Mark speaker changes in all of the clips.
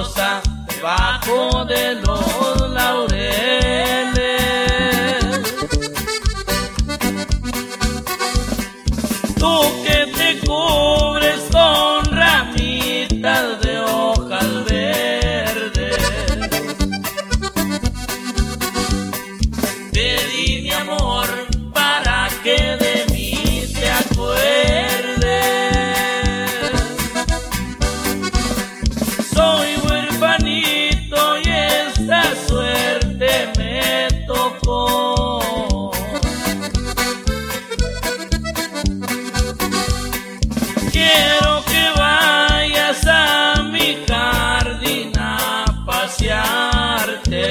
Speaker 1: rosa debajo de los laureles. Tú que te cubres con ramitas de hojas verdes, te di mi amor para que de mí te acuerdes. Soy huerfanito y esta suerte me tocó. Quiero que vayas a mi jardín a pasearte,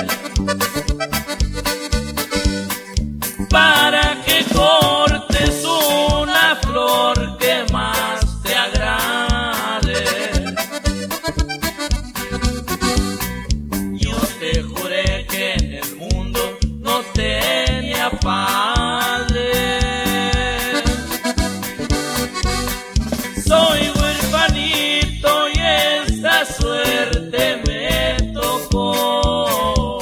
Speaker 1: para que cortes una flor que más te agrade. Yo te juré que en el mundo no tenía padre. Soy huerfanito y esta suerte me tocó.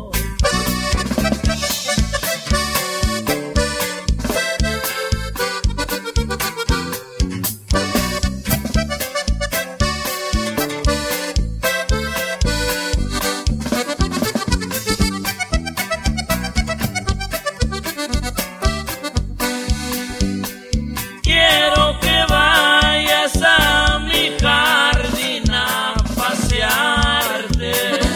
Speaker 1: Quiero que vayas a mi jardín a pasearte,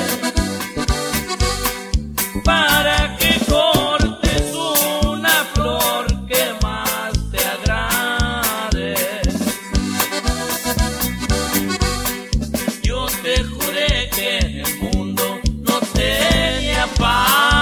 Speaker 1: para que cortes una flor que más te agrade. Yo te juré que en el mundo no tenía paz.